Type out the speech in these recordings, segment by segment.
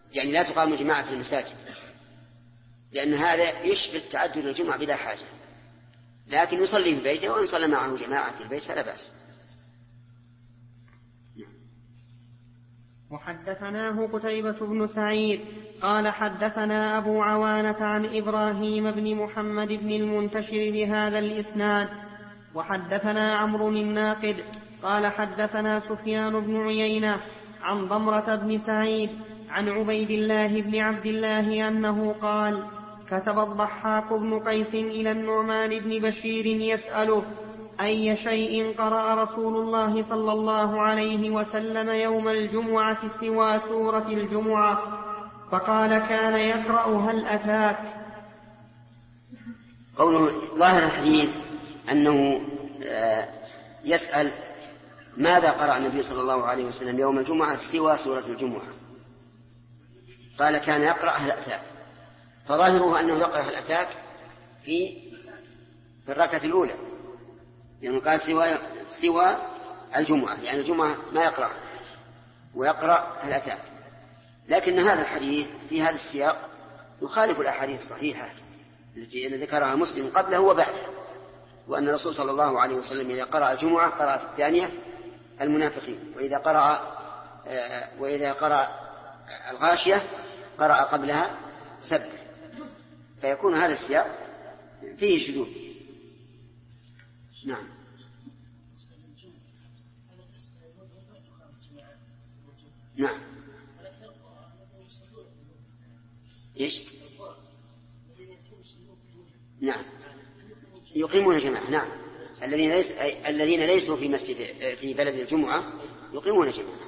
يعني لا تقام الجماعة في المساجد، لأن هذا يشبه تعدد الجمعة بلا حاجة، لكن يصلي في بيته، وإن صلى معه جماعة في البيت فلا بأس. وحدثناه قتيبة بن سعيد قال حدثنا أبو عوانة عن إبراهيم بن محمد بن المنتشر بهذا الإسناد. وحدثنا عمرو الناقد قال حدثنا سفيان بن عيينة عن ضمرة بن سعيد عن عبيد الله بن عبد الله أنه قال: كتب الضحاك بن قيس إلى النعمان بن بشير يسأله: أي شيء قرأ رسول الله صلى الله عليه وسلم يوم الجمعة سوى سورة الجمعة؟ فقال: كان يقرأ هل أتاك. قوله ظاهر الحديث أنه يسأل ماذا قرأ النبي صلى الله عليه وسلم يوم الجمعة سوى سورة الجمعة، قال: كان يقرأ هل أتاك، فظاهره أنه يقرأ هل أتاك في الركعة الأولى، لأنه قال سوى الجمعة، يعني الجمعة ما يقرأ، ويقرأ هل أتاك. لكن هذا الحديث في هذا السياق يخالف الأحاديث الصحيحة التي ذكرها مسلم قبله وبعده، وأن الرسول صلى الله عليه وسلم إذا قرأ الجمعة قرأ في الثانية المنافقين، وإذا قرأ الغاشية قرأ قبلها سبح، فيكون هذا السياق فيه شذوذ. نعم. نعم. إيش؟ نعم، يقيمون جماعة. نعم، الذين ليسوا في مسجد في بلد الجمعة يقيمون جماعة.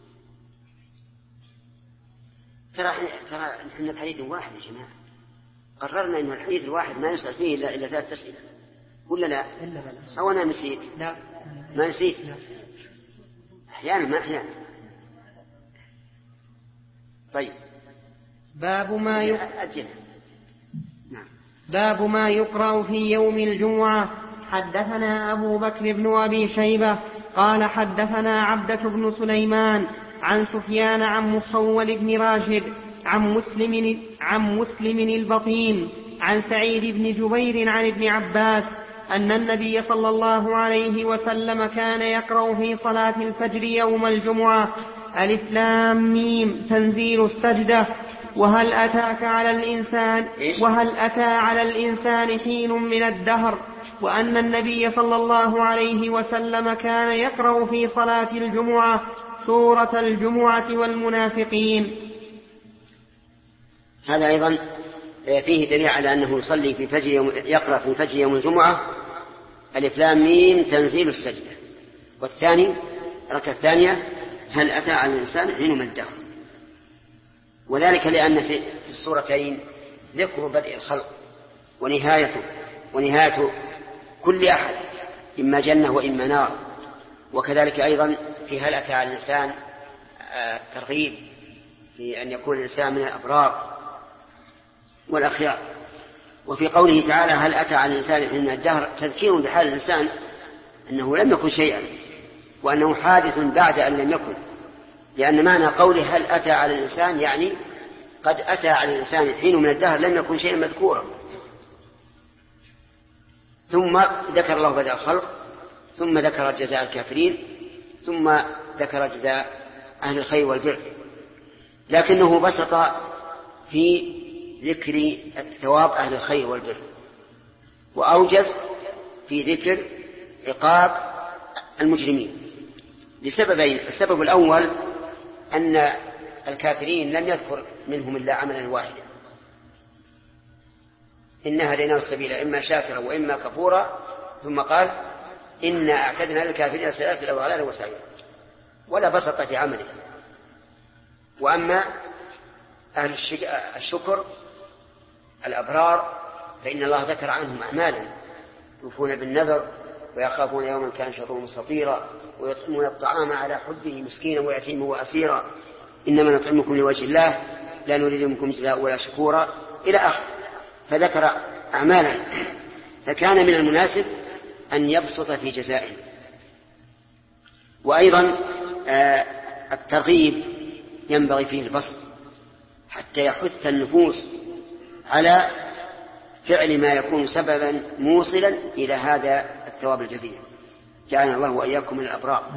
ترى نحن الحديث واحد يا جماعة، قررنا أن الحديث الواحد ما يسأل فيه إلا 3 أسئلة، ولا لا؟ أو أنا نسيت؟ لا، ما نسيت. أحيانا ما أحيانا. طيب، باب ما يقرأ في يوم الجمعة. حدثنا أبو بكر بن أبي شيبة قال حدثنا عبدة بن سليمان عن سفيان عن مخول بن راشد عن مسلم البطين عن سعيد بن جبير عن ابن عباس أن النبي صلى الله عليه وسلم كان يقرأ في صلاة الفجر يوم الجمعة: ألف لام ميم تنزيل السجدة، وهل أتى على الإنسان حين من الدهر، وأن النبي صلى الله عليه وسلم كان يقرأ في صلاة الجمعة سورة الجمعة والمنافقين. هذا أيضا فيه دليل على أنه يقرأ في الفجر يوم الجمعة ألف لام ميم تنزيل السجدة، والثاني الركعة الثانية هل أتى على الإنسان حين من الدهر، وذلك لأن في السورتين ذكر بدء الخلق ونهايته كل أحد، إما جنة وإما نار، وكذلك أيضا في هل أتى على الإنسان ترغيب في أن يكون الإنسان من الأبرار والأخيار. وفي قوله تعالى هل أتى على الإنسان حين من الدهر تذكير بحال الإنسان أنه لم يكن شيئا، وأنه حادث بعد أن لم يكن، لأن معنى قوله هل أتى على الإنسان يعني قد أتى على الإنسان حين من الدهر لم يكن شيئا مذكورا. ثم ذكر الله بدء الخلق، ثم ذكر جزاء الكافرين، ثم ذكر جزاء أهل الخير والبر، لكنه بسط في ذكر ثواب أهل الخير والبر، وأوجز في ذكر عقاب المجرمين لسببين: السبب الأول أن الكافرين لم يذكر منهم إلا عملا واحدا، إنا هديناه السبيل إما شاكرا وإما كفورا، ثم قال إنا أعتدنا للكافرين سلاسل وأغلالا وسعيرا، ولا بسط في عمله. وأما أهل الشكر الأبرار فإن الله ذكر عنهم أعمالا: يوفون بالنذر، ويخافون يوما كان شره مستطيرا، ويطعمون الطعام على حبه مسكينا ويتيما وأسيرا، إنما نطعمكم لوجه الله لا نريد منكم جزاء ولا شكورا إلى آخر. فذكر أعمالا، فكان من المناسب أن يبسط في جزائه. وأيضا الترغيب ينبغي فيه البسط، حتى يحث النفوس على فعل ما يكون سببا موصلا إلى هذا الثواب الجزيل. جعلنا الله وإياكم من الأبرار.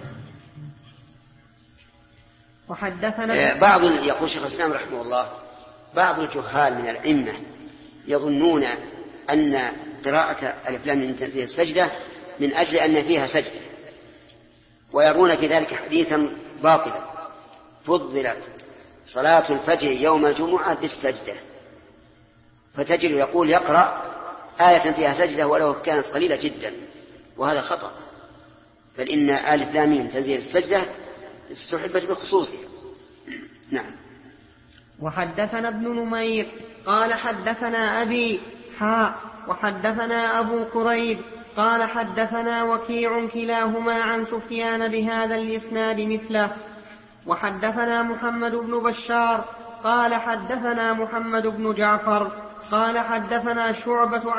وحدثنا يقول شيخ الإسلام رحمه الله بعض الجهال من الأئمة يظنون أن قراءة ألف لام من تنزيل السجدة من أجل أن فيها سجدة، ويرون في ذلك حديثا باطلا: فضلت صلاة الفجر يوم الجمعة بالسجدة. فتجد يقول يقرأ آية فيها سجدة ولو كانت قليلة جدا، وهذا خطأ. بل إن ألف لام من تنزيل السجدة استحبت بخصوصها. نعم. وحدثنا ابن نمير قال حدثنا أبي وحدثنا أبو كريب قال حدثنا وكيع كلاهما عن سفيان بهذا الإسناد مثله. وحدثنا محمد بن بشار قال حدثنا محمد بن جعفر قال حدثنا شعبة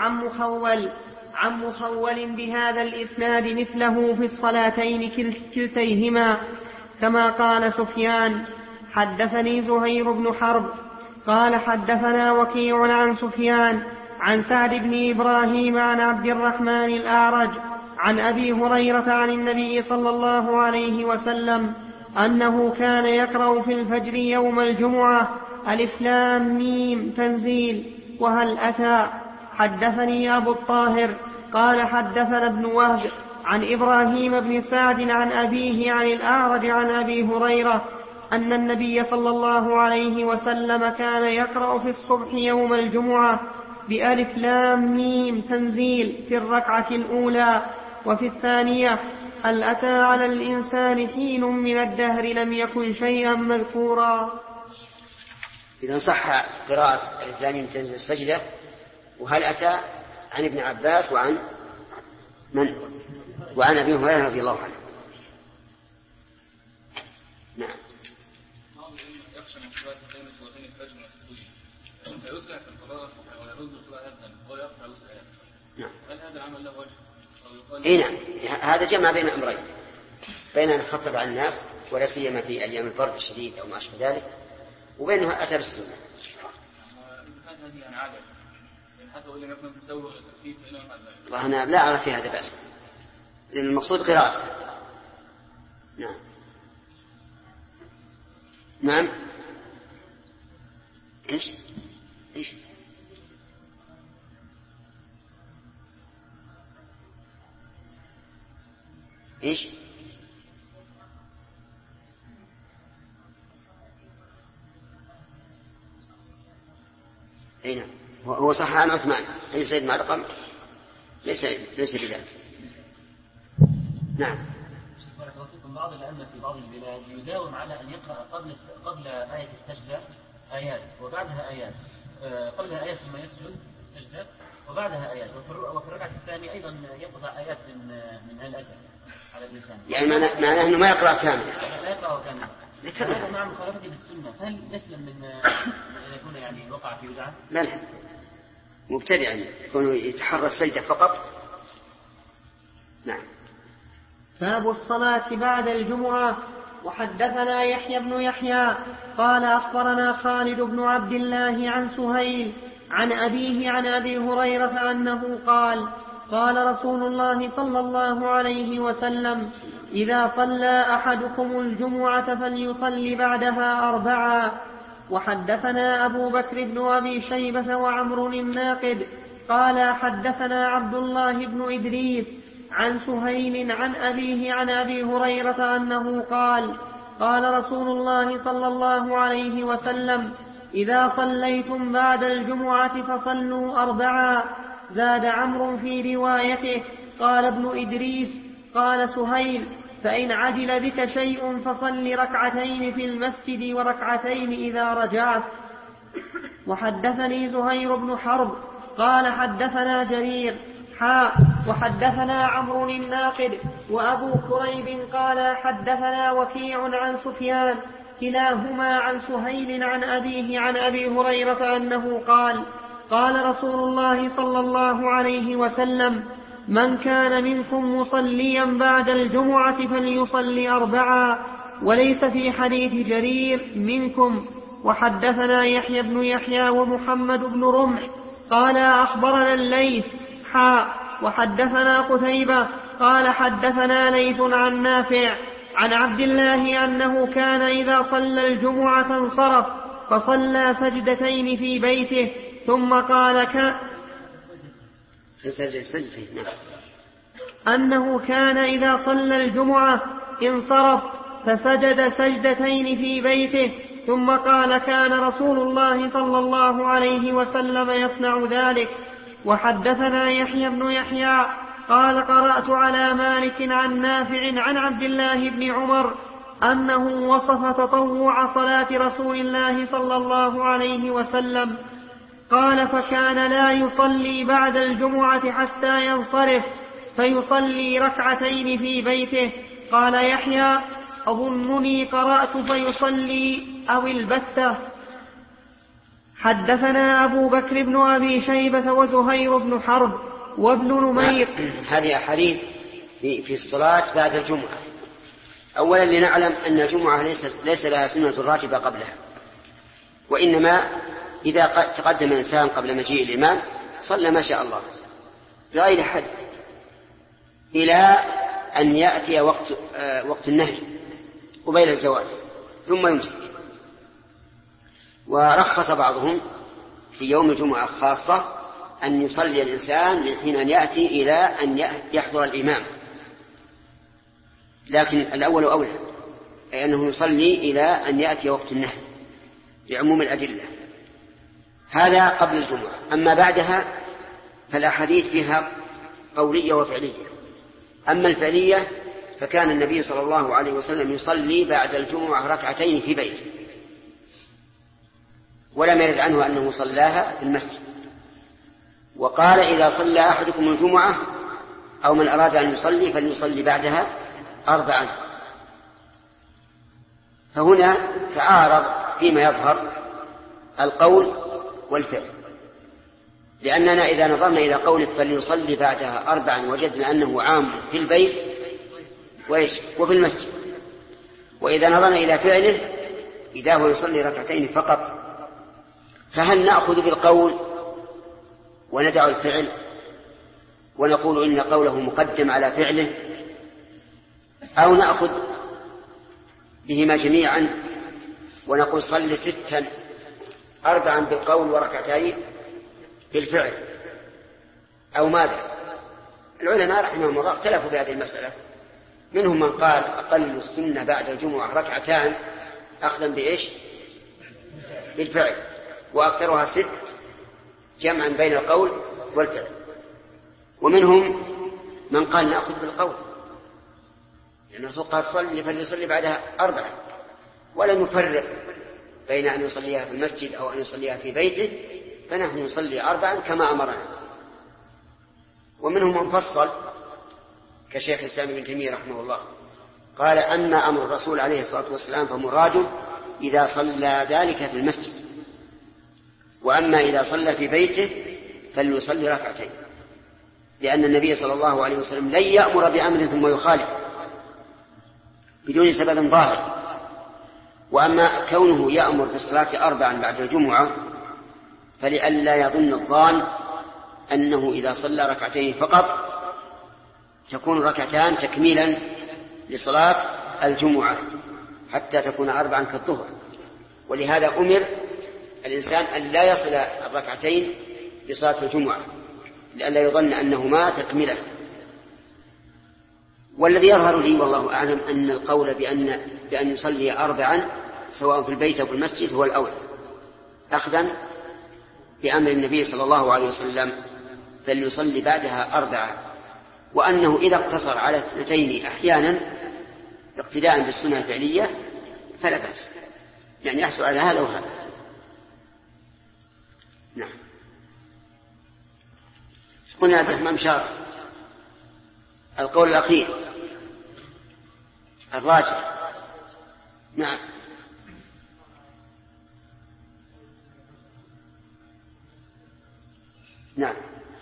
عن مخول بهذا الإسناد مثله في الصلاتين كلتيهما كما قال سفيان. حدثني زهير بن حرب قال حدثنا وكيع عن سفيان عن سعد بن إبراهيم عن عبد الرحمن الأعرج عن أبي هريرة عن النبي صلى الله عليه وسلم أنه كان يقرأ في الفجر يوم الجمعة ألف لام ميم تنزيل وهل أتى. حدثني أبو الطاهر قال حدثنا ابن وهب عن إبراهيم بن سعد عن أبيه عن الأعرج عن أبي هريرة أن النبي صلى الله عليه وسلم كان يقرأ في الصبح يوم الجمعة بألف لام ميم تنزيل في الركعة الأولى، وفي الثانية هل أتى على الإنسان حين من الدهر لم يكن شيئا مذكورا. إذا صح قراءة ألف لام ميم تنزيل السجدة وهل أتى عن ابن عباس وعن أبي هريرة رضي الله عنه. نعم. هل هذا عمل له وجه؟ اي نعم، هذا جمع بين امرين: بين ان يخفف عن الناس ولا سيما في ايام البرد الشديد او ما اشبه ذلك، وبينها اتى بالسنه. هذه يعني عاده حتى ولم يكن مسوغ للتخفيف وانا لا ارى في هذا باس، لان المقصود قراءته. نعم. نعم. ايش ايش اي نعم، هو صح عن عثمان اي سيد مع رقم ليس بذلك. نعم. بعض الأئمة في بعض البلاد يداوم على أن يقرأ قبل آية السجدة آيات وبعدها آيات، قبلها آيات ثم يسجد السجدة وبعدها آيات، وفي الركعة الثانية أيضا يقطع آيات من الأثر على الإنسان. يعني معناه أنه ما يقرأ كامل. لا يقرأ كامل. هذا مع مخالفته بالسنة، هل يسلم من أن يكون يعني وقع في بدعة؟ لا مبتدع يكون يتحرى السجدة فقط. نعم. باب الصلاة بعد الجمعة. وحدثنا يحيى بن يحيى قال أخبرنا خالد بن عبد الله عن سهيل عن أبيه عن أبي هريرة أنه قال قال رسول الله صلى الله عليه وسلم: إذا صلى أحدكم الجمعة فليصلي بعدها 4. وحدثنا أبو بكر بن أبي شيبة وعمر الناقد قال حدثنا عبد الله بن إدريس عن سهيل عن أبيه عن أبي هريرة أنه قال قال رسول الله صلى الله عليه وسلم: إذا صليتم بعد الجمعة فصلوا 4. زاد عمرو في روايته قال ابن إدريس قال سهيل: فإن عجل بك شيء فصل 2 في المسجد وركعتين إذا رجعت. وحدثني زهير بن حرب قال حدثنا جرير وحدثنا عمرو الناقد وأبو كريب قال حدثنا وكيع عن سفيان كلاهما عن سهيل عن أبيه عن أبي هريرة أنه قال قال رسول الله صلى الله عليه وسلم: من كان منكم مصليا بعد الجمعة فليصلي 4. وليس في حديث جرير منكم وحدثنا يحيى بن يحيى ومحمد بن رمح قال أخبرنا الليث وحدثنا قتيبة قال حدثنا ليث عن نافع عن عبد الله أنه كان إذا صلى الجمعة انصرف فصلى سجدتين في بيته ثم قال أنه كان إذا صلى الجمعة انصرف فسجد سجدتين في بيته ثم قال كان رسول الله صلى الله عليه وسلم يصنع ذلك. وحدثنا يحيى بن يحيى قال قرأت على مالك عن نافع عن عبد الله بن عمر أنه وصف تطوع صلاة رسول الله صلى الله عليه وسلم قال فكان لا يصلي بعد الجمعة حتى ينصرف فيصلي ركعتين في بيته. قال يحيى أظنني قرأت فيصلي أو البتة. حدثنا أبو بكر بن أبي شيبة وزهير بن حرب وابن نمير. هذه أحاديث في الصلاة بعد الجمعة. أولا لنعلم أن الجمعة ليس لها سنة راتبة قبلها، وإنما إذا تقدم إنسان قبل مجيء الإمام صلى ما شاء الله غير حد إلى أن يأتي وقت النهي قبيل الزوال ثم يمسك. ورخص بعضهم في يوم الجمعة خاصة أن يصلي الإنسان من حين أن يأتي إلى أن يحضر الإمام، لكن الأول أولى، أي أنه يصلي إلى أن يأتي وقت النهي لعموم الأدلة. هذا قبل الجمعة. أما بعدها فالأحاديث فيها قولية وفعلية. أما الفعلية فكان النبي صلى الله عليه وسلم يصلي بعد الجمعة ركعتين في بيته، ولم يرد عنه أنه صلاها في المسجد. وقال إذا صلى أحدكم الجمعة أو من أراد أن يصلي فليصلي بعدها 4. فهنا تعارض فيما يظهر القول والفعل، لأننا إذا نظرنا إلى قوله فليصلي بعدها 4 وجدنا أنه عام في البيت وفي المسجد. وإذا نظرنا إلى فعله إذا هو يصلي ركعتين فقط، فهل نأخذ بالقول وندع الفعل ونقول إن قوله مقدم على فعله، أو نأخذ بهما جميعا ونقول صل 6 4 بالقول وركعتين بالفعل، أو ماذا؟ العلماء رحمهم الله اختلفوا في هذه المسألة. منهم من قال أقل السنة بعد الجمعة 2 أخذا بإيش؟ بالفعل، وأكثرها 6 جمعا بين القول والفعل. ومنهم من قال نأخذ بالقول، لأن الرسول قال صلي فليصلي بعدها 4، ولم يفرق بين أن يصليها في المسجد أو أن يصليها في بيته، فنحن نصلي 4 كما أمرنا. ومنهم من فصل كشيخ الإسلام ابن تيمية رحمه الله، قال أما أمر الرسول عليه الصلاة والسلام فمراده إذا صلى ذلك في المسجد، وأما إذا صلى في بيته فليصلي 2، لأن النبي صلى الله عليه وسلم لن يأمر بأمر ثم يخالف بدون سبب ظاهر. وأما كونه يأمر بالصلاة 4 بعد الجمعة فلئلا يظن الظان أنه إذا صلى 2 فقط تكون 2 تكميلا لصلاة الجمعة حتى تكون 4 كالظهر. ولهذا أمر الإنسان أن لا يصل 2 لصلاة الجمعة لئلا يظن أنهما تكملة. والذي يظهر لي والله أعلم أن القول بأن يصلي 4 سواء في البيت أو في المسجد هو الأولى، أخذا بأمر النبي صلى الله عليه وسلم فليصلي بعدها 4، وأنه إذا اقتصر على 2 أحيانا اقتداء بالسنة الفعلية فلا بأس، يعني يحصل على هذا وهذا. نعم. قلنا عبد الرحمن شارف القول الأخير الراجح. نعم. نعم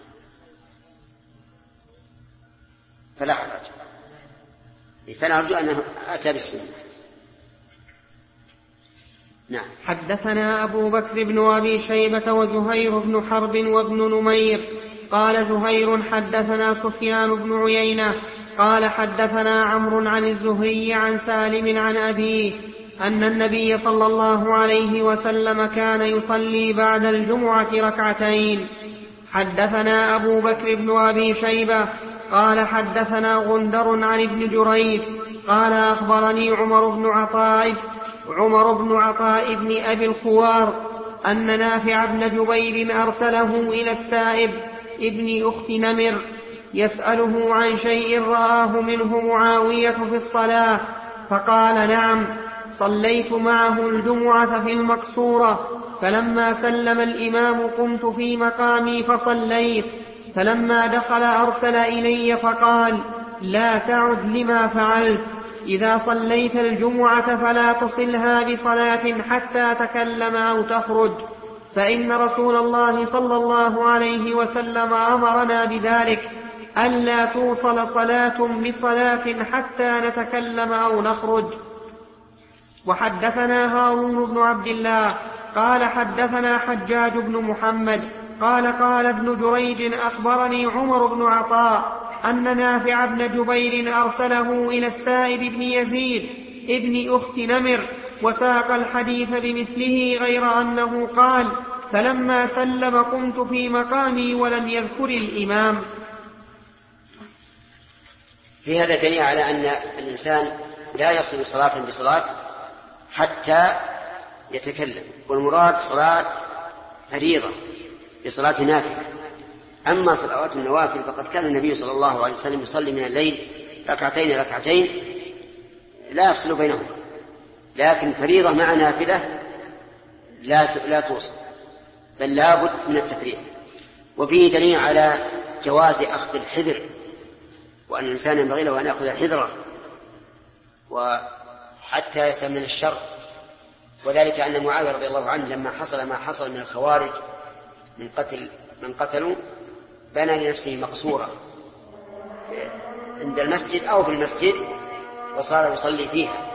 فلا حرج، فنرجو أنه أتى بالسنة. نعم. حدثنا أبو بكر بن أبي شيبة وزهير بن حرب وابن نمير. قال زهير حدثنا سفيان بن عيينة قال حدثنا عمرو عن الزهري عن سالم عن أبيه أن النبي صلى الله عليه وسلم كان يصلي بعد الجمعة ركعتين. حدثنا أبو بكر بن أبي شيبة قال حدثنا غندر عن ابن جريج قال أخبرني عمر بن عطاء بن أبي الخوار أن نافع بن جبير أرسله إلى السائب ابن أخت نمر يسأله عن شيء رآه منه معاوية في الصلاة، فقال نعم صليت معه الجمعة في المقصورة، فلما سلم الإمام قمت في مقامي فصليت، فلما دخل أرسل إلي فقال لا تعد لما فعلت، إذا صليت الجمعة فلا تصلها بصلاة حتى تكلم أو تخرج، فإن رسول الله صلى الله عليه وسلم أمرنا بذلك، ألا توصل صلاة بصلاة حتى نتكلم أو نخرج. وحدثنا هارون بن عبد الله قال حدثنا حجاج بن محمد قال ابن جريج أخبرني عمر بن عطاء أن نافع بن جبير أرسله إلى السائب بن يزيد ابن أخت نمر، وساق الحديث بمثله غير أنه قال فلما سلم قمت في مقامي ولم يذكر الإمام. في هذا دليل على أن الإنسان لا يصل صلاة بصلاة حتى يتكلم، والمراد صلاة فريضة بصلاة نافلة. أما صلوات النوافل فقد كان النبي صلى الله عليه وسلم يصلي من الليل ركعتين لا يفصل بينهم، لكن فريضة مع نافلة لا توصل، بل لا بد من التفريق. وفيه دليل على جواز أخذ الحذر، وأن الإنسان ينبغي له أن يأخذ حذره وحتى يسلم من الشر، وذلك أن معاوية رضي الله عنه لما حصل ما حصل من الخوارج من قتلوا بنى لنفسه مقصورة عند المسجد أو في المسجد وصار يصلي فيها،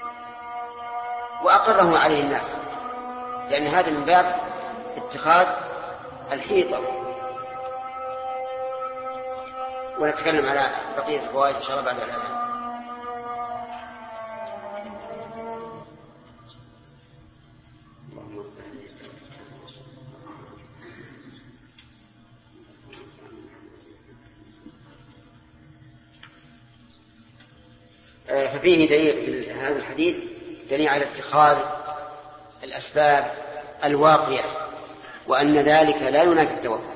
وأقره عليه الناس، لأن هذا من باب اتخاذ الحيطة. ونتكلم على بقية الفوائد إن شاء الله بعد الآن. ففيه دليل في هذا الحديث دليل على اتخاذ الأسباب الواقية، وأن ذلك لا ينافي التوكل.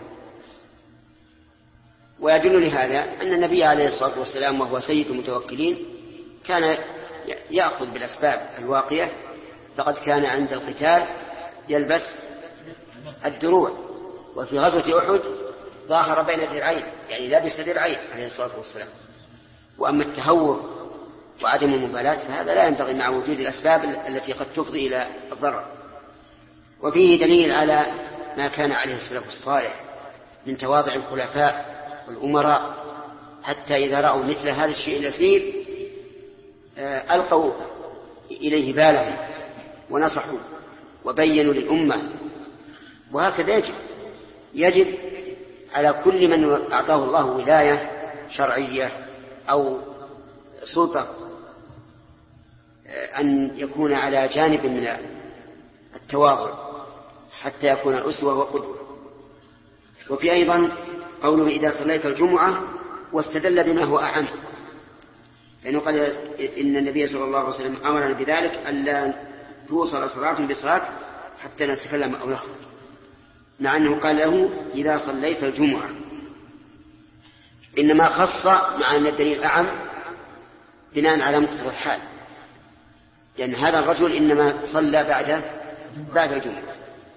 ويدل لهذا أن النبي عليه الصلاة والسلام وهو سيد المتوكلين كان يأخذ بالأسباب الواقية، فقد كان عند القتال يلبس الدروع، وفي غزوة أحد ظاهر بين درعين، يعني لبس درعين عليه الصلاة والسلام. وأما التهور وعدم المبالاة فهذا لا ينبغي مع وجود الأسباب التي قد تفضي إلى الضرر. وفيه دليل على ما كان عليه السلف الصالح من تواضع الخلفاء والأمراء، حتى إذا رأوا مثل هذا الشيء اليسير ألقوا إليه بالهم ونصحوا وبينوا للأمة. وهكذا يجب على كل من أعطاه الله ولاية شرعية أو سلطة أن يكون على جانب من التواضع حتى يكون الأسوة وقدوة. وفي أيضا قوله إذا صليت الجمعة، واستدل بما هو أعم، لأنه قال إن النبي صلى الله عليه وسلم أمرنا بذلك ألا توصل صلاة بصلاة حتى نتكلم أو نخرج، مع أنه قال له إذا صليت الجمعة، إنما خص مع أن الدليل أعم بناء على مقتضى الحال، لأن هذا الرجل إنما صلى بعد الجمعة.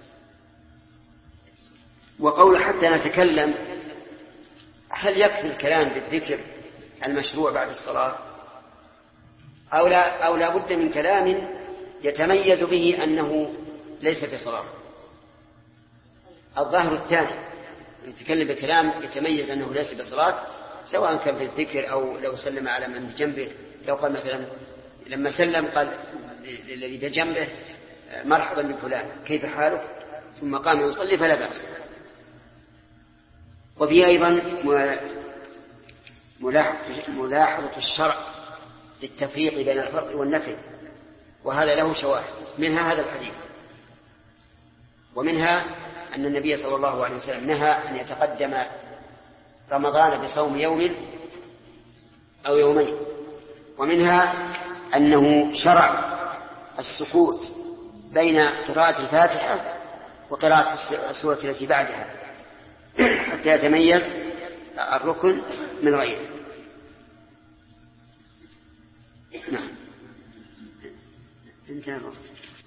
وقول حتى نتكلم، هل يكفي الكلام بالذكر المشروع بعد الصلاة أو لا بد من كلام يتميز به أنه ليس في صلاة؟ الظاهر الثاني، نتكلم بكلام يتميز أنه ليس بصلاة، سواء كان في الذكر أو لو سلم على من بجنبه، لو قال مثلا لما سلم قال للذي بجنبه مرحبا بفلان كيف حالك، ثم قام يصلي فلا بأس. وفي أيضا ملاحظة الشرع للتفريق بين الفرض والنفل، وهذا له شواهد، منها هذا الحديث، ومنها أن النبي صلى الله عليه وسلم نهى أن يتقدم رمضان بصوم يوم أو يومين، ومنها أنه شرع السكوت بين قراءة الفاتحة وقراءة السورة التي بعدها حتى يتميز الركن من غيره. نعم. انتهى الوقت.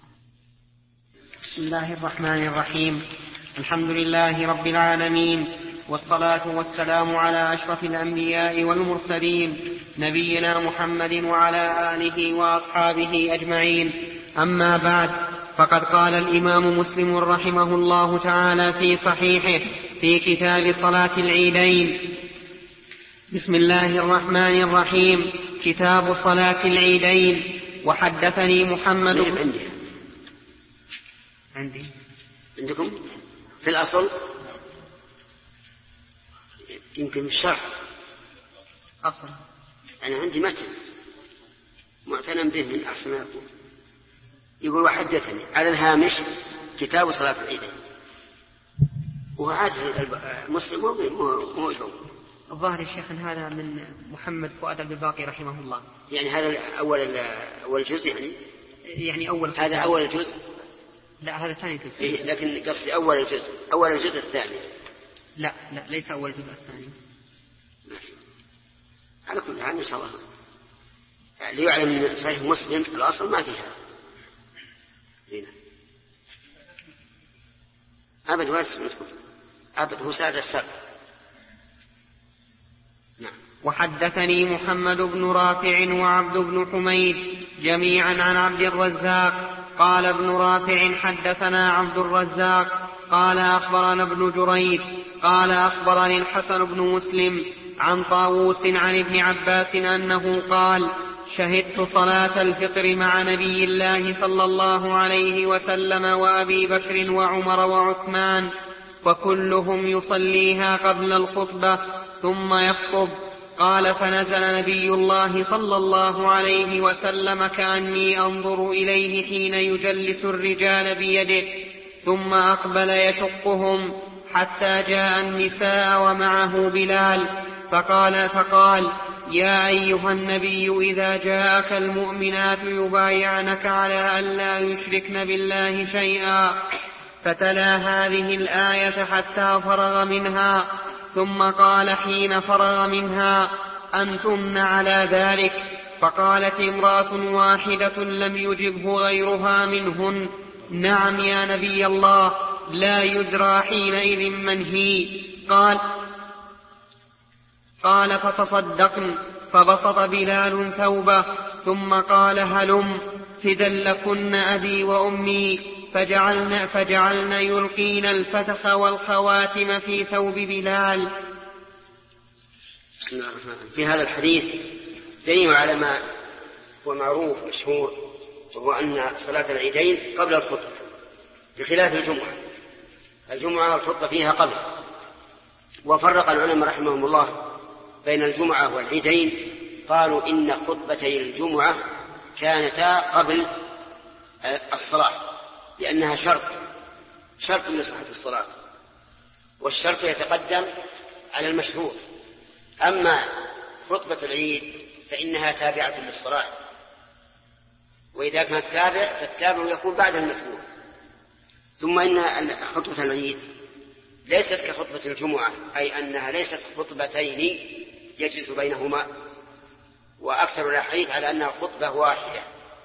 بسم الله الرحمن الرحيم. الحمد لله رب العالمين، والصلاة والسلام على أشرف الأنبياء والمرسلين نبينا محمد وعلى آله وأصحابه أجمعين. أما بعد، فقد قال الإمام مسلم رحمه الله تعالى في صحيحه في كتاب صلاة العيدين: بسم الله الرحمن الرحيم. كتاب صلاة العيدين. وحدثني محمد عندكم في الأصل يمكن الشرح أصل، أنا عندي متن معتنى به من أحسن ما يكون، يقول وحدثني على الهامش كتاب صلاة العيدين، وهو عادة مسلم مو يجوب. الظاهر الشيخ هذا من محمد فؤاد عبد الباقي رحمه الله. يعني هذا أول جزء، يعني أول هذا أول جزء. لا، هذا ثاني جزء. إيه، لكن قصدي أول الجزء الثاني. لا ليس أول جزء الثاني. على كل حال إن شاء الله ليعلم من صحيح مسلم الأصل ما فيها هنا أبد ولا تسمعكم أبد، هو سادة السبب. نعم. وحدثني محمد بن رافع وعبد بن حميد جميعا عن عبد الرزاق قال ابن رافع: حدثنا عبد الرزاق قال أخبرنا ابن جريج قال أخبرني الحسن بن مسلم عن طاووس عن ابن عباس أنه قال: شهدت صلاة الفطر مع نبي الله صلى الله عليه وسلم وأبي بكر وعمر وعثمان، وكلهم يصليها قبل الخطبة ثم يخطب. قال: فنزل نبي الله صلى الله عليه وسلم كأني أنظر إليه حين يجلس الرجال بيده، ثم أقبل يشقهم حتى جاء النساء ومعه بلال، فقال: يا أيها النبي إذا جاءك المؤمنات يبايعنك على أن لا يشركن بالله شيئا، فتلا هذه الآية حتى فرغ منها، ثم قال حين فرغ منها: أنتن على ذلك؟ فقالت امرأة واحدة لم يجبه غيرها منهن: نعم يا نبي الله، لا يدرى حينئذ من هي. قال: فتصدقن. فبسط بلال ثوبه ثم قال: هلم فدا لكن أبي وأمي، فجعلن يلقين الفتخ والخواتم في ثوب بلال. في هذا الحديث دليل على ما هو معروف مشهور، وهو أن صلاة العيدين قبل الخطبة بخلاف الجمعة الخطبة فيها قبل. وفرق العلماء رحمهم الله بين الجمعة والعيدين، قالوا إن خطبتي الجمعة كانتا قبل الصلاة لأنها شرط لصحة الصلاة، والشرط يتقدم على المشروط. أما خطبة العيد فإنها تابعة للصلاة، وإذا كانت فالتابع يكون بعد المتبوع. ثم إن خطبة العيد ليست كخطبة الجمعة، أي أنها ليست خطبتين يجلس بينهما، وأكثر الحديث على أنها خطبة واحدة.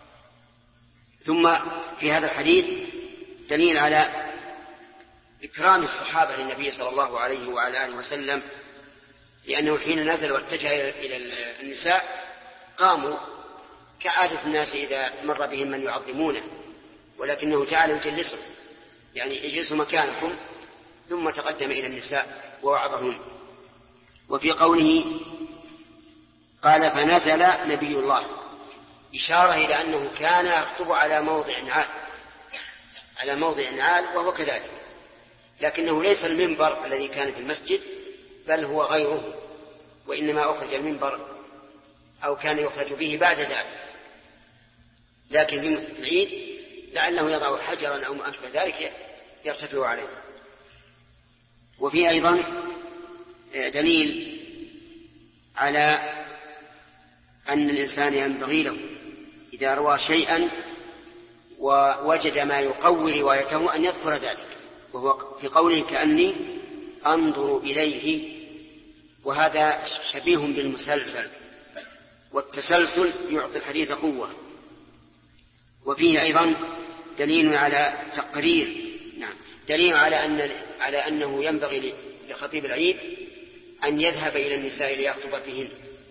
ثم في هذا الحديث دليل على إكرام الصحابة للنبي صلى الله عليه وعلى آله وسلم، لأنه حين نزل واتجه إلى النساء قاموا كعادة الناس إذا مر بهم من يعظمونه، ولكنه جعل يجلسهم، يعني اجلسوا مكانكم، ثم تقدم إلى النساء ووعظهن. وفي قوله قال: فنزل نبي الله، إشارة إلى أنه كان يخطب على موضع عال، على موضع عال وهو كذلك، لكنه ليس المنبر الذي كان في المسجد بل هو غيره، وإنما أخرج المنبر أو كان يخرج به بعد ذلك، لكن في العيد لعله يضع حجرا أو ما أشبه ذلك يرتفع عليه. وفيه أيضا دليل على أن الإنسان ينبغي له إذا روى شيئا ووجد ما يقوي روايته أن يذكر ذلك، وهو في قوله كأني أنظر إليه، وهذا شبيه بالمسلسل، والتسلسل يعطي الحديث قوة. وفيه أيضا دليل على تقرير دليل على أنه ينبغي لخطيب العيد أن يذهب إلى النساء ليخطب فيهن،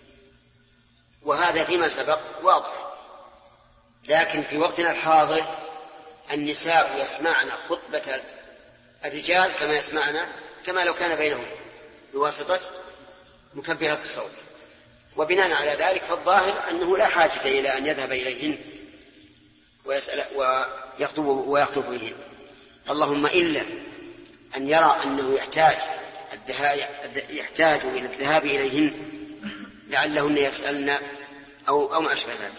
وهذا فيما سبق واضح. لكن في وقتنا الحاضر النساء يسمعن خطبة الرجال كما لو كان بينهم بواسطة مكبرات الصوت، وبناء على ذلك فالظاهر أنه لا حاجة إلى أن يذهب إليهن ويخطب إليهن، اللهم إلا أن يرى أنه يحتاج إلى الذهاب إليهن لعلهن يسألن أو ما أشبه ذلك.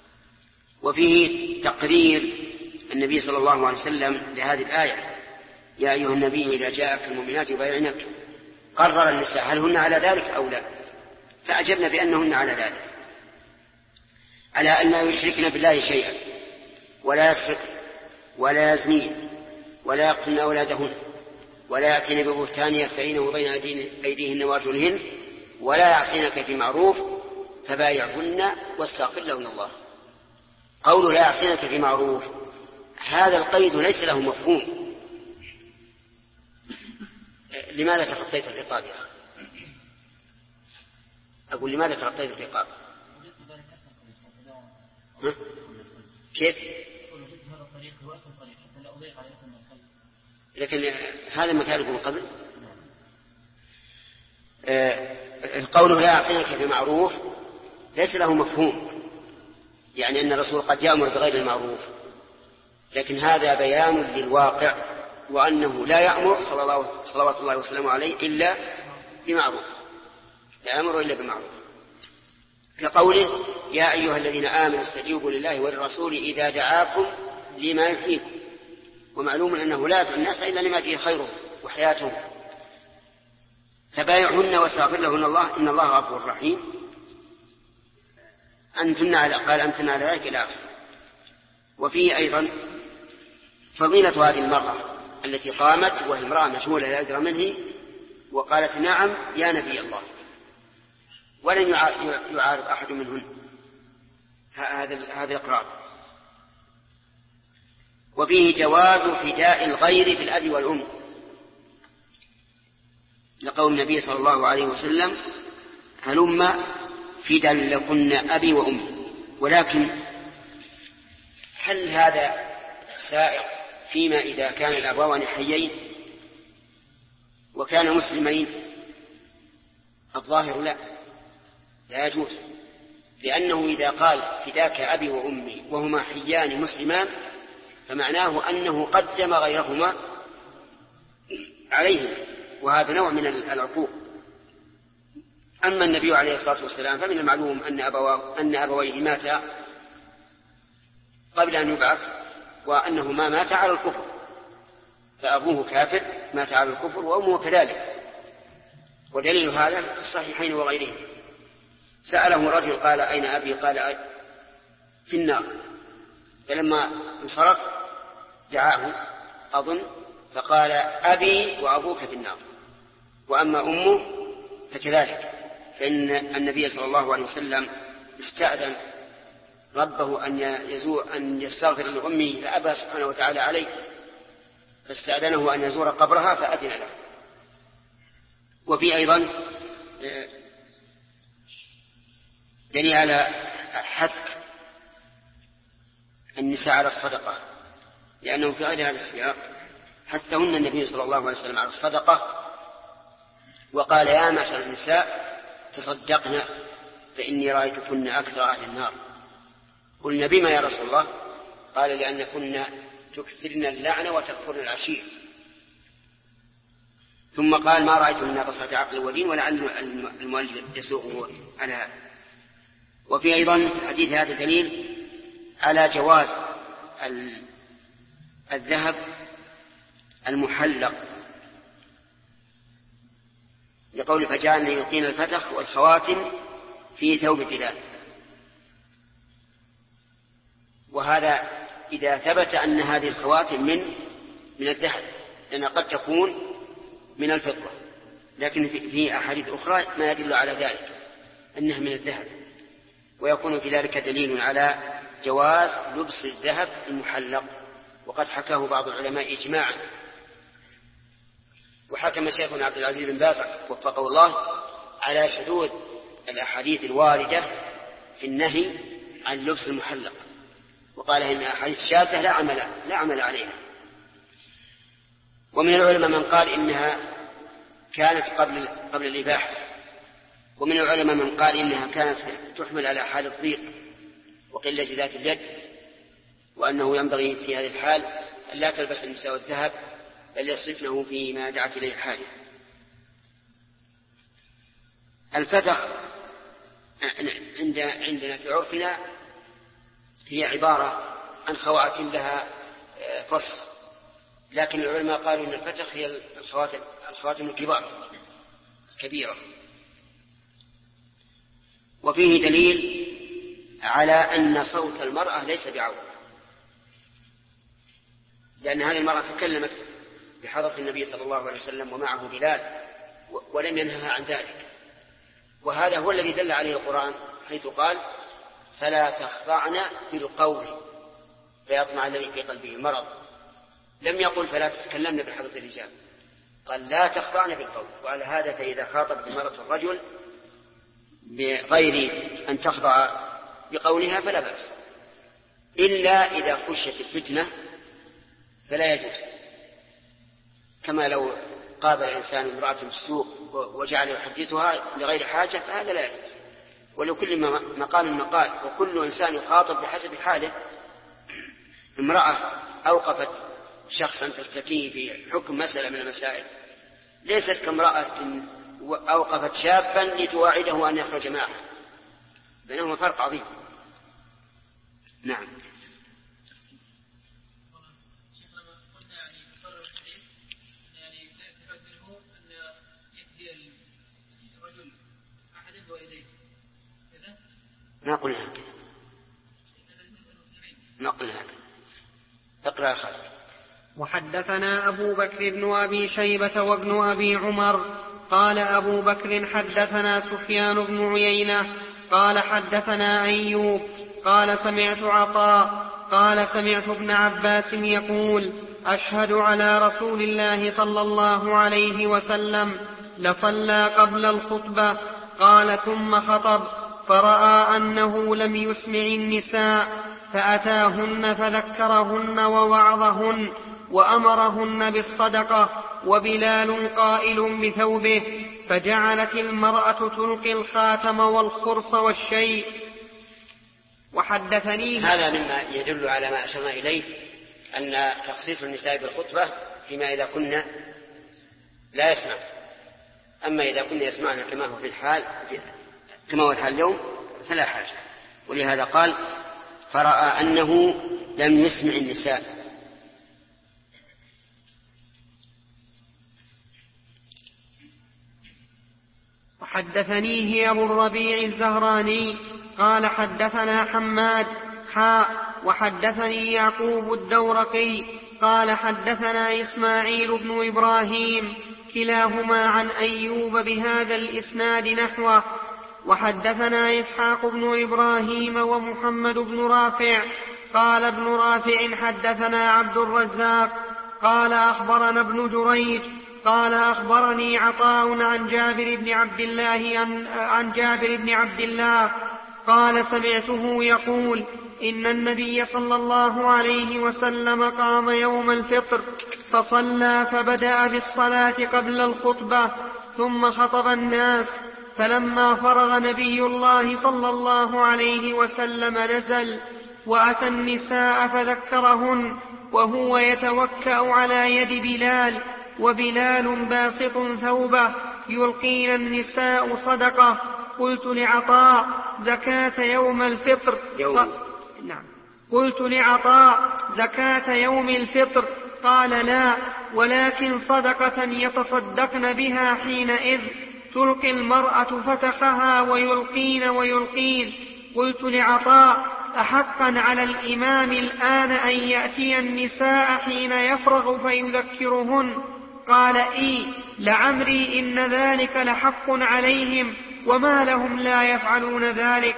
وفيه تقرير النبي صلى الله عليه وسلم لهذه الآية: يا أيها النبي إذا جاءك المؤمنات يبايعنك، قرر النساء هل هن على ذلك أو لا، فأجبنا بأنهن على ذلك، على أن لا يشركن بالله شيئا، ولا يسرقن ولا يزنين ولا يقتلن أولادهن، ولا يأتين ببهتان يفترينه بين أيديهن وأرجلهن، ولا يعصينك في معروف فبايعهن واستغفر لهن الله. قوله لا يعصينك في معروف، هذا القيد ليس له مفهوم. لماذا تخطيت الخطاب يا أخي؟ أقول لماذا تخطيت الخطاب؟ كيف؟ لكن هذا مكانه من قبل. قوله لا يعصينك في معروف ليس له مفهوم، يعني أن الرسول قد يأمر بغير المعروف، لكن هذا بيان للواقع، وأنه لا يأمر صلوات الله وسلامه عليه إلا بمعروف، لا يأمر إلا بمعروف، كقوله يا أيها الذين آمنوا استجيبوا لله والرسول إذا دعاكم لما يحييكم، ومعلوم أنه لا يدعو الناس إلا لما فيه خيرهم وحياتهم، فبايعهن واستغفر لهن الله إن الله غفور رحيم. أنتن على ذلك إلى آخره. وفيه أيضا فضيلة هذه المرأة التي قامت وهي امرأة مشغولة لا يدرى منه وقالت نعم يا نبي الله، ولن يعارض أحد منهن هذا الإقرار. وفيه جواز فداء الغير بالأب والأم، لقول النبي صلى الله عليه وسلم هلم فدا لكن أبي وأمي. ولكن هل هذا سائق فيما إذا كان الأبوان حيين وكان مسلمين؟ الظاهر لا يجوز، لأنه إذا قال فداك أبي وأمي وهما حيان مسلمان فمعناه أنه قدم غيرهما عليهم، وهذا نوع من العقوق. أما النبي عليه الصلاة والسلام فمن المعلوم أن أبويه ماتا قبل أن يبعث، وأنهما ماتا على الكفر، فأبوه كافر مات على الكفر وأمه كذلك. ودليل هذا في الصحيحين وغيرهم. سأله رجل قال أين أبي؟ قال في النار، فلما انصرف دعاه أظن فقال أبي وأبوك في النار، وأما أمه فكذلك، فإن النبي صلى الله عليه وسلم استأذن ربه أن يستغفر لأمه فأبى سبحانه وتعالى عليه، فاستأذنه أن يزور قبرها فأذن له. وفي أيضا دليل على حث النساء على الصدقة، لأنه في غير هذا السياق حثهن النبي صلى الله عليه وسلم على الصدقة، وقال يا معشر النساء تصدقن فإني رأيتكن أكثر أهل النار. قلنا بما يا رسول الله؟ قال لأن كنا تكثرن اللعن وتكفرن العشير. ثم قال ما رأيت من ناقصة عقل ودين، ولعل المؤلف يسوقه على هذا. وفي أيضا حديث هذا دليل على جواز الذهب المحلق، لقول فجعلنا يلقين الفتخ والخواتم في ثوب بلال. وهذا إذا ثبت أن هذه الخواتم من الذهب، لأنها قد تكون من الفضة، لكن في أحاديث أخرى ما يدل على ذلك أنها من الذهب، ويكون في ذلك دليل على جواز لبس الذهب المحلق، وقد حكاه بعض العلماء إجماعا. وحكم شيخنا عبد العزيز بن باز وفقه الله على شذوذ الأحاديث الواردة في النهي عن لبس المحلق، وقال إن أحاديث شاذة لا عمل عليها. ومن العلماء من قال إنها كانت قبل الإباحة، ومن العلماء من قال إنها كانت تحمل على حال الضيق وقلة ذات اليد، وأنه ينبغي في هذه الحال أن لا تلبس النساء الذهب بل يصرفنه فيما دعت إليه حاجة. الفتخ عندنا في عرفنا هي عبارة عن خواتم لها فص، لكن العلماء قالوا إن الفتخ هي الخواتم الكبيرة. وفيه دليل على أن صوت المرأة ليس بعورة، لأن هذه المرأة تكلمت بحضرة النبي صلى الله عليه وسلم ومعه بلال ولم ينهها عن ذلك، وهذا هو الذي دل عليه القرآن حيث قال فلا تخضعن بالقول فيطمع الذي في قلبه مرض. لم يقل فلا تتكلمن بحضرة الرجال، قال لا تخضعن بالقول. وعلى هذا فإذا خاطبت المرأة الرجل بغير أن تخضع بقولها فلا بأس، إلا إذا خشت الفتنة فلا يجوز، كما لو قابل إنسان امرأة في السوق وجعل يحدثها لغير حاجة فهذا لا يجوز. ولكل مقام مقال، وكل إنسان يخاطب بحسب حاله. امرأة أوقفت شخصا تستكيه في حكم مسألة من المسائل ليست كامرأة أوقفت شابا لتواعده أن يخرج معه، بينهما فرق عظيم. نعم. نقول هكذا. اقرأ خالد. وحدثنا أبو بكر بن أبي شيبة وابن أبي عمر قال أبو بكر حدثنا سفيان بن عيينة قال حدثنا أيوب قال سمعت عطاء قال سمعت ابن عباس يقول أشهد على رسول الله صلى الله عليه وسلم لصلى قبل الخطبة قال ثم خطب فرأى أنه لم يسمع النساء فأتاهن فذكرهن ووعظهن وأمرهن بالصدقة وبلال قائل بثوبه، فجعلت المرأة تلقي الخاتم والخرص والشيء. وحدثني هذا مما يدل على ما أشرنا إليه أن تخصيص النساء بالخطبة فيما إذا كنا لا يسمع، أما إذا كنا يسمعنا كما هو الحال اليوم فلا حاجة. ولهذا قال فرأى أنه لم يسمع النساء. وحدثنيه أبو الربيع الزهراني قال حدثنا حماد وحدثني يعقوب الدورقي قال حدثنا إسماعيل بن إبراهيم كلاهما عن أيوب بهذا الإسناد نحوه. وحدثنا إسحاق بن إبراهيم ومحمد بن رافع قال ابن رافع حدثنا عبد الرزاق قال أخبرنا ابن جريج قال أخبرني عطاء عن جابر بن عبد الله قال سمعته يقول إن النبي صلى الله عليه وسلم قام يوم الفطر فصلى فبدأ بالصلاة قبل الخطبة ثم خطب الناس، فلما فرغ نبي الله صلى الله عليه وسلم نزل وأتى النساء فذكرهن وهو يتوكأ على يد بلال، وبلال باسط ثوبه، يلقين النساء صدقة. قلت لعطاء: زكاة يوم الفطر؟ نعم. قلت لعطاء: زكاة يوم الفطر؟ قال: لا، ولكن صدقة يتصدقن بها حينئذ، تلقي المرأة فتخها ويلقين. قلت لعطاء: أحقا على الإمام الآن أن يأتي النساء حين يفرغ فيذكرهن؟ قال: إي لعمري إن ذلك لحق عليهم، وما لهم لا يفعلون ذلك.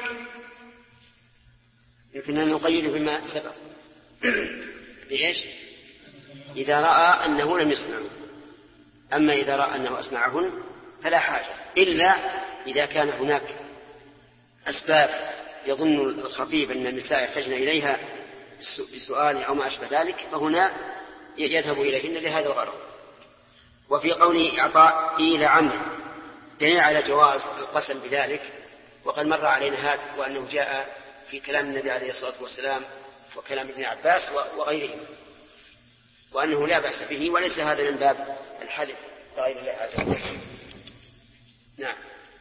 يمكن أن نقيد بما سبق. ليش؟ إذا رأى أنه لم يسمعه. أما إذا رأى أنه أسمعهن فلا حاجة، إلا إذا كان هناك أسباب يظن الخطيب أن النساء يحتاجن إليها بسؤال أو ما أشبه ذلك، فهنا يذهب إليهن لهذا الغرض. وفي قوله إعطاء إلى عمرو دليل على جواز القسم بذلك، وقد مر علينا هذا، وأنه جاء في كلام النبي عليه الصلاة والسلام وكلام ابن عباس وغيرهم، وأنه لا بأس به، وليس هذا من باب الحلف غير الله عز وجل. نعم.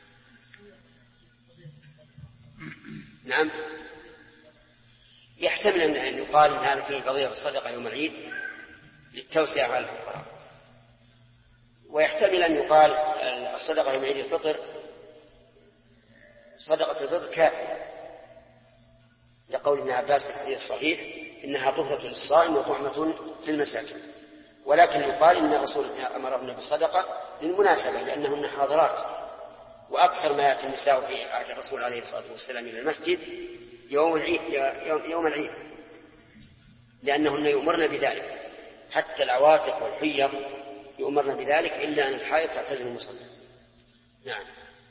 نعم، يحتمل أن يقال إن هذا فيه فضيلة الصدقة يوم العيد للتوسعة على الفقراء، ويحتمل أن يقال الصدقة يوم عيد الفطر صدقة الفطر كافية، لقول ابن عباس في الحديث الصحيح: إنها طهرة للصائم وطعمة للمساكين. ولكن يقال إن الرسول أمرهن بالصدقة للمناسبة، لأنهن حاضرات، وأكثر ما يأتي النساء في عهد الرسول عليه الصلاة والسلام إلى المسجد يوم العيد، لأنهن يؤمرن بذلك، حتى العواتق والحيض يؤمرن بذلك، إلا أن الحائض تعتزل المصلى. نعم.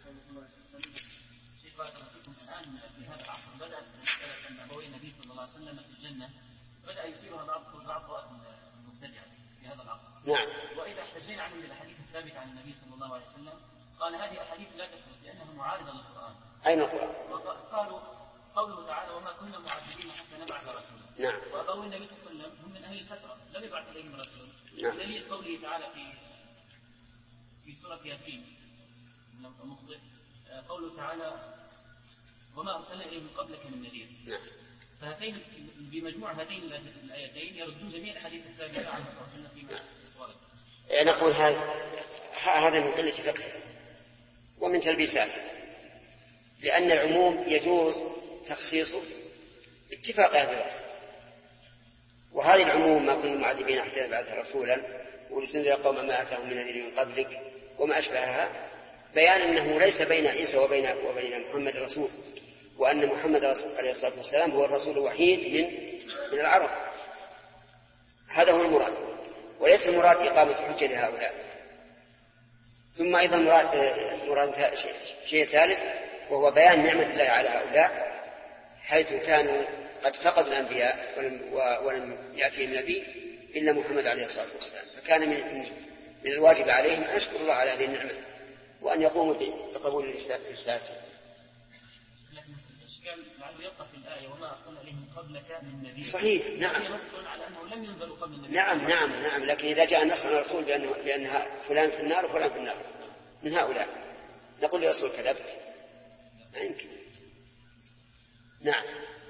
الآن في هذا العصر بدأت مسألة أن أبوي النبي صلى الله عليه وسلم في الجنة بدأ يثيرها بعض المبتدعة في هذا العصر. نعم. وإذا احتجينا عنه بالأحاديث الثابتة عن النبي صلى الله عليه وسلم قال هذه أحاديث لا تثبت لأنها معارضة للقرآن. أين القرآن؟ وقالوا قوله تعالى: وما كنا معذبين حتى نبعث رسولا. نعم. وأبوي النبي صلى الله عليه وسلم هم من أهل الفترة لم يبعث إليهم رسول. نعم. دليل قوله تعالى في سورة ياسين مخطئ، قوله تعالى: وما أرسلنا إليهم قبلك من نذير. نعم. فهاتين بمجموع هاتين الآيتين يردون جميع الحديث الثابتة عن الرسول صلى الله عليه وسلم. نقول هذا من قلة فقه ومن تلبيساته، لأن العموم يجوز تخصيصه اتفاق أهل الوقت، وهذه العموم: ما كنا معذبين حتى نبعث رسولا ولتنذر قوما ما أتاهم من نذير من قبلك وما أشبهها، بيان أنه ليس بين عيسى وبين محمد رسول، وأن محمد عليه الصلاة والسلام هو الرسول الوحيد من العرب. هذا هو المراد، وليس المراد إقامة حجة لهؤلاء. ثم أيضا مراد شيء ثالث، وهو بيان نعمة الله على هؤلاء، حيث كانوا قد فقدوا الأنبياء ولم يأتيهم نبي إلا محمد عليه الصلاة والسلام، فكان من الواجب عليهم أن يشكروا الله على هذه النعمة وأن يقوموا بقبول الرسالة. لكن الإشكال لعله يبقى في الآية: وما أرسلنا إليهم قبلك من نذير. صحيح. نعم. نص على أنه لم ينزلوا قبل النبي. نعم. لكن إذا جاء النص على الرسول بأن فلان في النار وفلان في النار من هؤلاء، نقول للرسول: كذبت. ما يمكن. نعم.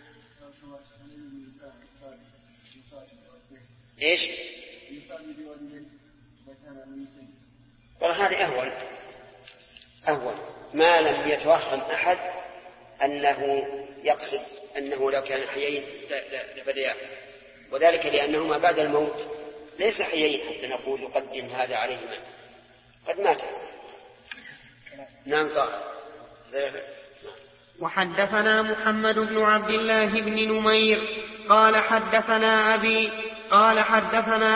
إيش؟ والله هذا أهون ما لم يتوهم أحد أنه يقصد أنه لو كان حيين لبديا، وذلك لأنهما بعد الموت ليس حيين حتى نقول يقدم هذا عليهما، قد مات. نعم. وحدثنا محمد بن عبد الله بن نمير قال حدثنا أبي قال حدثنا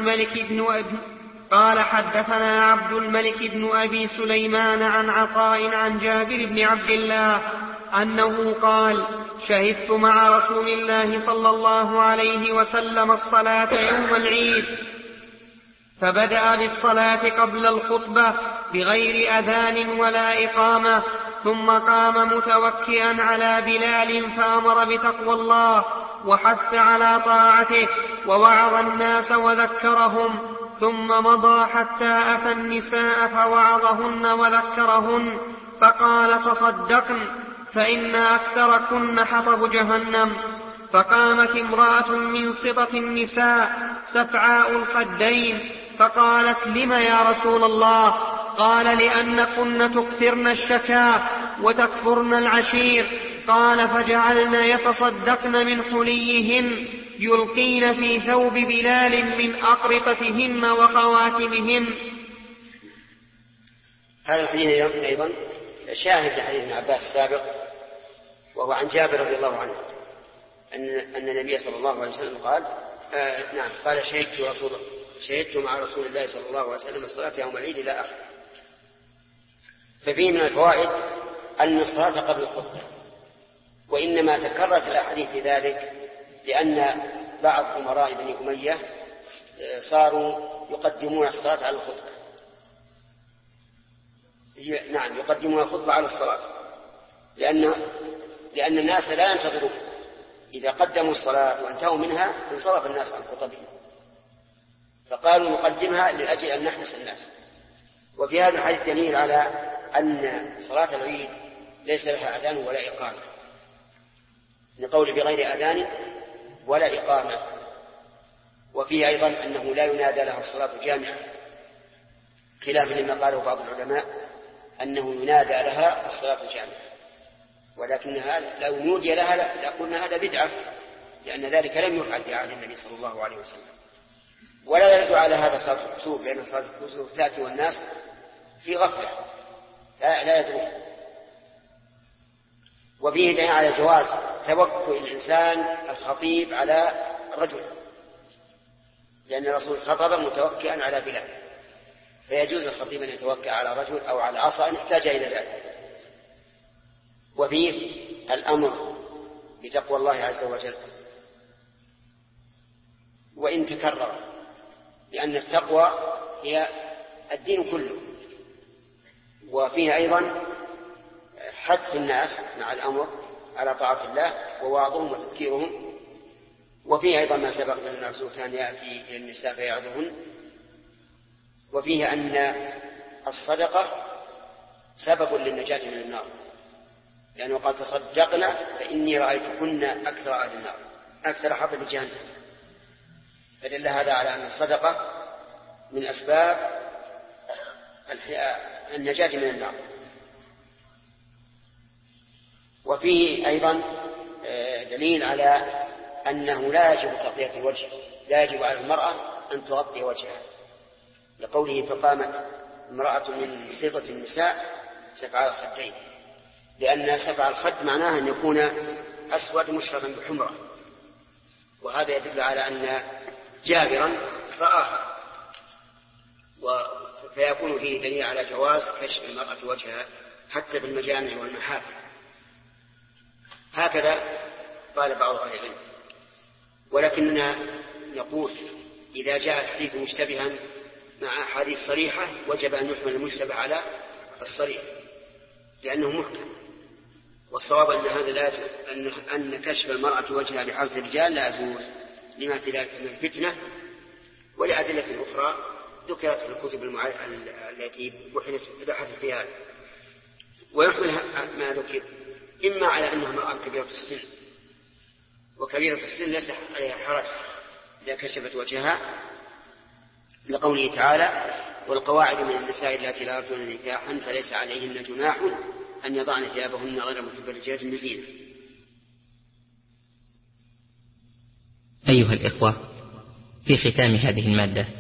عبد الملك بن أبي سليمان عن عطاء عن جابر بن عبد الله أنه قال: شهدت مع رسول الله صلى الله عليه وسلم الصلاة يوم العيد، فبدأ بالصلاة قبل الخطبة بغير أذان ولا إقامة، ثم قام متوكئا على بلال فأمر بتقوى الله، وحث على طاعته ووعظ الناس وذكرهم، ثم مضى حتى أتى النساء فوعظهن وذكرهن، فقال: تصدقن فإن أكثركن حطب جهنم. فقامت امرأة من سطة النساء سفعاء الخدين فقالت: لم يا رسول الله؟ قال: لأنكن تكثرن الشكا وتكفرن العشير. قال: فجعلن يتصدقن من حليهن يلقين في ثوب بلال من أقرطتهن وخواتمهن. هذا الحديث أيضا شاهد لحديث ابن عباس السابق، وهو عن جابر رضي الله عنه أن النبي صلى الله عليه وسلم قال قال: شهدت مع رسول الله صلى الله عليه وسلم الصلاة يوم العيد إلى آخره. ففيه من الفوائد أن الصلاة قبل الخطبة، وإنما تكررت الأحاديث في ذلك لأن بعض أمراء بني أمية صاروا يقدمون الصلاة على الخطبة. يقدمون الخطبة على الصلاة، لأن الناس لا ينتظرون. إذا قدموا الصلاة وانتهوا منها انصرف الناس عن خطبهم، فقالوا نقدمها لأجل أن نحبس الناس. وفي هذا الحديث دليل على أن صلاة العيد ليس لها أذان ولا إقامة، لقول بغير أذان ولا إقامة. وفيه أيضا أنه لا ينادى لها الصلاة جامعة، خلافا لما قاله بعض العلماء أنه ينادى لها الصلاة جامعة، ولكنها لو نودي لها لقلنا هذا بدعة، لأن ذلك لم يفعل في عهد النبي صلى الله عليه وسلم. ولا يرد على هذا صلاة الكسوف، لأن صلاة الكسوف تأتي والناس في غفلة لا يدرون. وفيه دليل على جواز توكل الإنسان الخطيب على الرجل، لأن الرسول خطب متوكئا على بلال، فيجوز الخطيب أن يتوكل على رجل أو على عصا إن احتاج إلى ذلك. وفيه الأمر بتقوى الله عز وجل وإن تكرر، لأن التقوى هي الدين كله. وفيه أيضا حث الناس مع الأمر على طاعة الله ووعظهم وتذكيرهم. وفيه أيضا ما سبق من الرسول كان يأتي إلى النساء فيعظهن. وفيه أن الصدقة سبب للنجاة من النار، لأنه قال: تصدقنا فإني رأيتكن أكثر أهل النار، أكثر حطب جهنم. فدل هذا على أن الصدقة من أسباب النجاة من النار. وفيه أيضا دليل على أنه لا يجب تغطية الوجه، لا يجب على المرأة أن تغطي وجهها، لقوله: فقامت امرأة من سيطة النساء سفع الخدين، لأن سفع الخد معناها أن يكون أسود مشربا بحمرة، وهذا يدل على أن جابرا رآها، فيكون فيه دليل على جواز كشف المرأة وجهها حتى بالمجامع والمحافل. هكذا قال بعض أهل العلم. ولكننا نقول إذا جاء الحديث مشتبها مع أحاديث صريحة وجب أن يحمل المشتبه على الصريح لأنه محكم. والصواب أن هذا لا يجوز، أن كشف المرأة وجهها بحرص الرجال لا يجوز لما في ذلك من الفتنة ولأدلة أخرى ذكرت في الكتب التي بحثت فيها. ويحمل ما ذكر إما على أنها امرأة كبيرة السن، وكبيرة السن ليس عليها حرج إذا كشفت وجهها، لقوله تعالى: والقواعد من النساء اللاتي لا يرجون نكاحا فليس عليهن جناح أن يضعن ثيابهن غير متبرجات بزينة. أيها الإخوة، في ختام هذه المادة